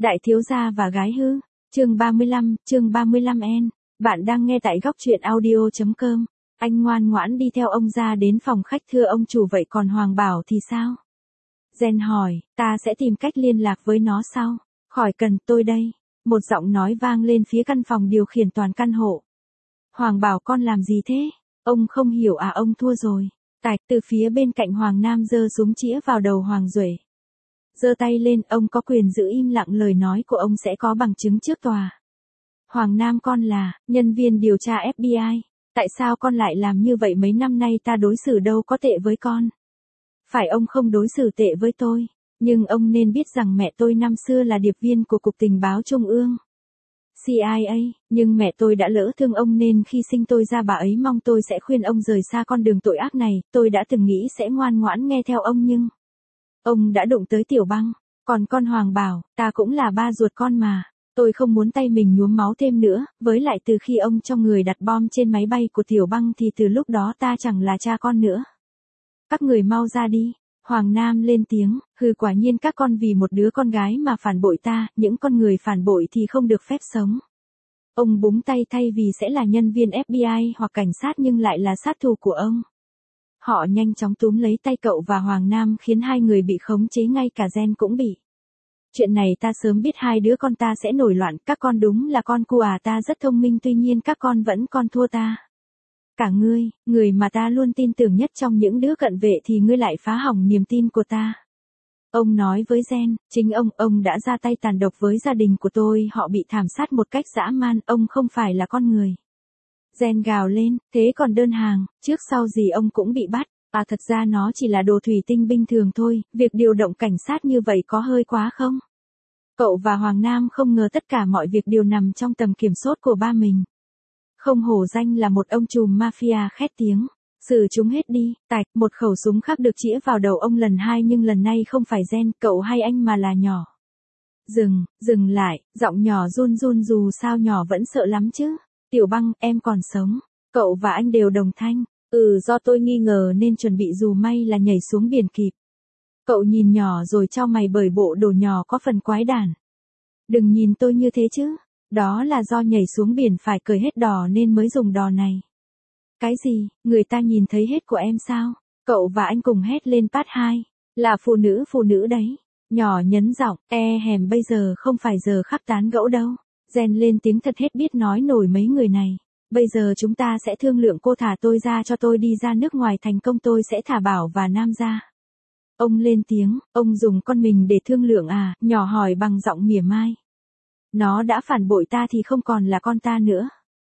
Đại thiếu gia và gái hư. Chương 35N. Bạn đang nghe tại góc truyện audio.com. Anh ngoan ngoãn đi theo ông ra đến phòng khách thưa ông chủ, vậy còn Hoàng Bảo thì sao? Jen hỏi, ta sẽ tìm cách liên lạc với nó sau. Khỏi cần, tôi đây. Một giọng nói vang lên phía căn phòng điều khiển toàn căn hộ. Hoàng Bảo con làm gì thế? Ông không hiểu à, ông thua rồi. Tạch, từ phía bên cạnh Hoàng Nam giơ súng chĩa vào đầu Hoàng Duệ. Giơ tay lên, ông có quyền giữ im lặng, lời nói của ông sẽ có bằng chứng trước tòa. Hoàng Nam, con là nhân viên điều tra FBI. Tại sao con lại làm như vậy? Mấy năm nay ta đối xử đâu có tệ với con. Phải, ông không đối xử tệ với tôi. Nhưng ông nên biết rằng mẹ tôi năm xưa là điệp viên của Cục Tình báo Trung ương, CIA, nhưng mẹ tôi đã lỡ thương ông nên khi sinh tôi ra bà ấy mong tôi sẽ khuyên ông rời xa con đường tội ác này. Tôi đã từng nghĩ sẽ ngoan ngoãn nghe theo ông nhưng ông đã đụng tới Tiểu Băng. Còn con Hoàng Bảo, ta cũng là ba ruột con mà. Tôi không muốn tay mình nhuốm máu thêm nữa, với lại từ khi ông cho người đặt bom trên máy bay của Tiểu Băng thì từ lúc đó ta chẳng là cha con nữa. Các người mau ra đi. Hoàng Nam lên tiếng, hừ, quả nhiên các con vì một đứa con gái mà phản bội ta, những con người phản bội thì không được phép sống. Ông búng tay, thay vì sẽ là nhân viên FBI hoặc cảnh sát nhưng lại là sát thủ của ông. Họ nhanh chóng túm lấy tay cậu và Hoàng Nam khiến hai người bị khống chế, ngay cả Jen cũng bị. Chuyện này ta sớm biết hai đứa con ta sẽ nổi loạn, các con đúng là con cua à, ta rất thông minh tuy nhiên các con vẫn còn thua ta. Cả ngươi, người mà ta luôn tin tưởng nhất trong những đứa cận vệ thì ngươi lại phá hỏng niềm tin của ta. Ông nói với Jen, chính ông đã ra tay tàn độc với gia đình của tôi, họ bị thảm sát một cách dã man, ông không phải là con người. Jen gào lên, thế còn đơn hàng, trước sau gì ông cũng bị bắt. À, thật ra nó chỉ là đồ thủy tinh bình thường thôi, việc điều động cảnh sát như vậy có hơi quá không? Cậu và Hoàng Nam không ngờ tất cả mọi việc đều nằm trong tầm kiểm soát của ba mình. Không hổ danh là một ông trùm mafia, khét tiếng. Xử chúng hết đi. Tạch, một khẩu súng khác được chĩa vào đầu ông lần hai nhưng lần này không phải Jen, cậu hay anh mà là nhỏ. Dừng lại, giọng nhỏ run run, dù sao nhỏ vẫn sợ lắm chứ. Tiểu Băng, em còn sống. Cậu và anh đều đồng thanh. Do tôi nghi ngờ nên chuẩn bị, dù may là nhảy xuống biển kịp. Cậu nhìn nhỏ rồi chau mày bởi bộ đồ nhỏ có phần quái đản. Đừng nhìn tôi như thế chứ. Đó là do nhảy xuống biển phải cởi hết đò nên mới dùng đò này. Cái gì, người ta nhìn thấy hết của em sao? Cậu và anh cùng hét lên part 2. Là phụ nữ đấy. Nhỏ nhấn giọng, hèm bây giờ không phải giờ khắc tán gẫu đâu. Jen lên tiếng, thật hết biết nói nổi mấy người này. Bây giờ chúng ta sẽ thương lượng, cô thả tôi ra, cho tôi đi ra nước ngoài thành công tôi sẽ thả Bảo và Nam ra. Ông lên tiếng, ông dùng con mình để thương lượng à? Nhỏ hỏi bằng giọng mỉa mai. Nó đã phản bội ta thì không còn là con ta nữa.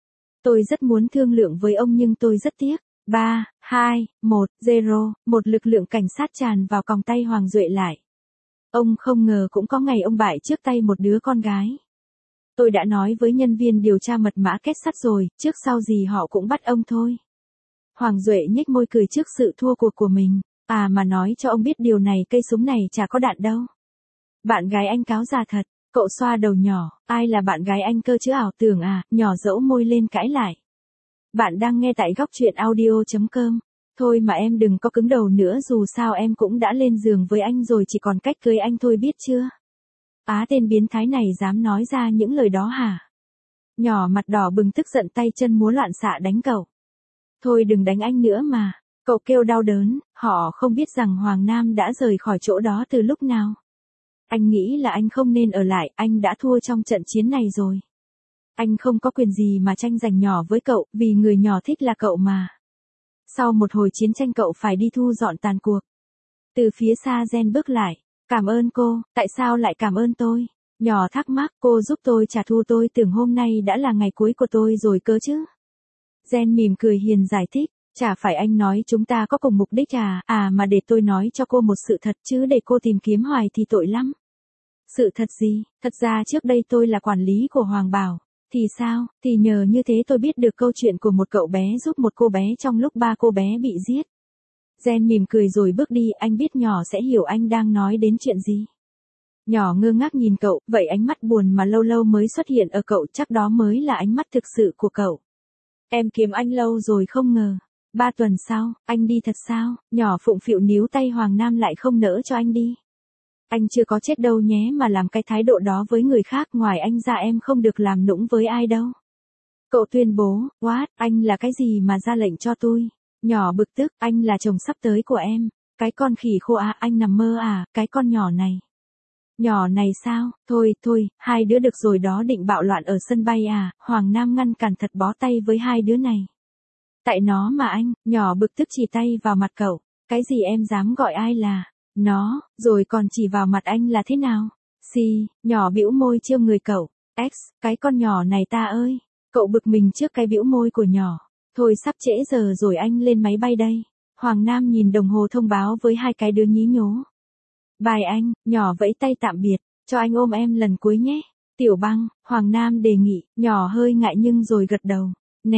Tôi rất muốn thương lượng với ông nhưng tôi rất tiếc. 3, 2, 1, 0, một lực lượng cảnh sát tràn vào còng tay Hoàng Duệ lại. Ông không ngờ cũng có ngày ông bại trước tay một đứa con gái. Tôi đã nói với nhân viên điều tra mật mã kết sắt rồi, trước sau gì họ cũng bắt ông thôi. Hoàng Duệ nhếch môi cười trước sự thua cuộc của mình. À mà nói cho ông biết điều này, cây súng này chả có đạn đâu. Bạn gái anh cáo già thật. Cậu xoa đầu nhỏ, ai là bạn gái anh cơ chứ, ảo tưởng à? Nhỏ dẫu môi lên cãi lại. Bạn đang nghe tại góc truyện audio.com. Thôi mà em đừng có cứng đầu nữa, dù sao em cũng đã lên giường với anh rồi, chỉ còn cách cưới anh thôi, biết chưa? Á, tên biến thái này dám nói ra những lời đó hả? Nhỏ mặt đỏ bừng tức giận, tay chân múa loạn xạ đánh cậu. Thôi đừng đánh anh nữa mà. Cậu kêu đau đớn, họ không biết rằng Hoàng Nam đã rời khỏi chỗ đó từ lúc nào. Anh nghĩ là anh không nên ở lại, anh đã thua trong trận chiến này rồi. Anh không có quyền gì mà tranh giành nhỏ với cậu, vì người nhỏ thích là cậu mà. Sau một hồi chiến tranh cậu phải đi thu dọn tàn cuộc. Từ phía xa Jen bước lại. Cảm ơn cô, tại sao lại cảm ơn tôi? Nhỏ thắc mắc, cô giúp tôi trả thù, tôi tưởng hôm nay đã là ngày cuối của tôi rồi cơ chứ. Jen mỉm cười hiền giải thích, chả phải anh nói chúng ta có cùng mục đích à? À mà để tôi nói cho cô một sự thật chứ để cô tìm kiếm hoài thì tội lắm. Sự thật gì? Thật ra trước đây tôi là quản lý của Hoàng Bảo. Thì sao? Thì nhờ như thế tôi biết được câu chuyện của một cậu bé giúp một cô bé trong lúc ba cô bé bị giết. Jen mỉm cười rồi bước đi, anh biết nhỏ sẽ hiểu anh đang nói đến chuyện gì. Nhỏ ngơ ngác nhìn cậu, vậy ánh mắt buồn mà lâu lâu mới xuất hiện ở cậu chắc đó mới là ánh mắt thực sự của cậu. Em kiếm anh lâu rồi không ngờ. 3 tuần sau, anh đi thật sao? Nhỏ phụng phịu níu tay Hoàng Nam lại không nỡ cho anh đi. Anh chưa có chết đâu nhé mà làm cái thái độ đó với người khác, ngoài anh ra em không được làm nũng với ai đâu. Cậu tuyên bố, what, anh là cái gì mà ra lệnh cho tôi? Nhỏ bực tức, anh là chồng sắp tới của em. Cái con khỉ khô à, anh nằm mơ à, cái con nhỏ này. Nhỏ này sao, thôi, hai đứa được rồi đó, định bạo loạn ở sân bay à, Hoàng Nam ngăn cản thật, bó tay với hai đứa này. Tại nó mà anh, nhỏ bực tức chỉ tay vào mặt cậu, cái gì em dám gọi ai là nó, rồi còn chỉ vào mặt anh là thế nào? Nhỏ bĩu môi trêu người cậu, cái con nhỏ này ta ơi. Cậu bực mình trước cái bĩu môi của nhỏ. Thôi sắp trễ giờ rồi, anh lên máy bay đây. Hoàng Nam nhìn đồng hồ thông báo với hai cái đứa nhí nhố. Bye anh, nhỏ vẫy tay tạm biệt, cho anh ôm em lần cuối nhé. Tiểu Băng, Hoàng Nam đề nghị, nhỏ hơi ngại nhưng rồi gật đầu.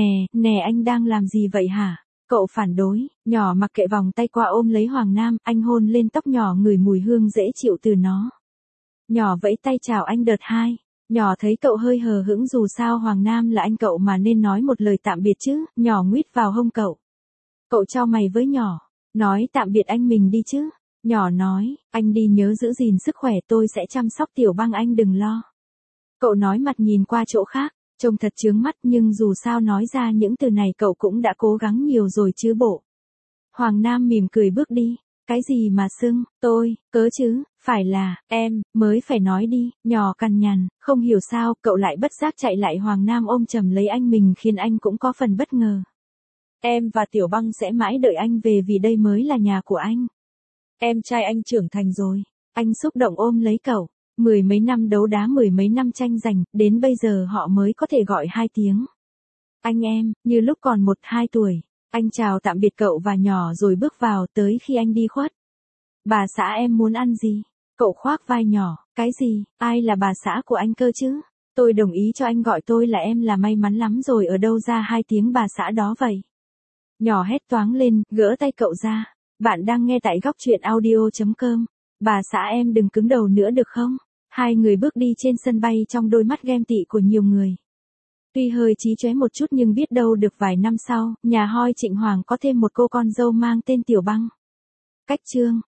Nè anh đang làm gì vậy hả? Cậu phản đối, nhỏ mặc kệ, vòng tay qua ôm lấy Hoàng Nam, anh hôn lên tóc nhỏ, ngửi mùi hương dễ chịu từ nó. Nhỏ vẫy tay chào anh đợt 2. Nhỏ thấy cậu hơi hờ hững, dù sao Hoàng Nam là anh cậu mà nên nói một lời tạm biệt chứ, nhỏ nguýt vào hông cậu. Cậu chau mày với nhỏ, nói tạm biệt anh mình đi chứ. Nhỏ nói, anh đi nhớ giữ gìn sức khỏe, tôi sẽ chăm sóc Tiểu Băng, anh đừng lo. Cậu nói mặt nhìn qua chỗ khác, trông thật chướng mắt, nhưng dù sao nói ra những từ này cậu cũng đã cố gắng nhiều rồi chứ bộ. Hoàng Nam mỉm cười bước đi. Cái gì mà xưng, tôi, cớ chứ, phải là, em, mới phải nói đi, nhỏ cằn nhằn, không hiểu sao, cậu lại bất giác chạy lại. Hoàng Nam ôm chầm lấy anh mình khiến anh cũng có phần bất ngờ. Em và Tiểu Băng sẽ mãi đợi anh về vì đây mới là nhà của anh. Em trai anh trưởng thành rồi. Anh xúc động ôm lấy cậu. Mười mấy năm đấu đá, mười mấy năm tranh giành, đến bây giờ họ mới có thể gọi hai tiếng anh em, như lúc còn 1-2 tuổi. Anh chào tạm biệt cậu và nhỏ rồi bước vào, tới khi anh đi khuất. Bà xã em muốn ăn gì? Cậu khoác vai nhỏ, cái gì, ai là bà xã của anh cơ chứ? Tôi đồng ý cho anh gọi tôi là em là may mắn lắm rồi, ở đâu ra hai tiếng bà xã đó vậy? Nhỏ hét toáng lên, gỡ tay cậu ra. Bạn đang nghe tại góc truyện audio.com. Bà xã em đừng cứng đầu nữa được không? Hai người bước đi trên sân bay trong đôi mắt ghen tị của nhiều người. Tuy hơi chí chóe một chút nhưng biết đâu được vài năm sau, nhà Hoi Trịnh Hoàng có thêm một cô con dâu mang tên Tiểu Băng. Cách chương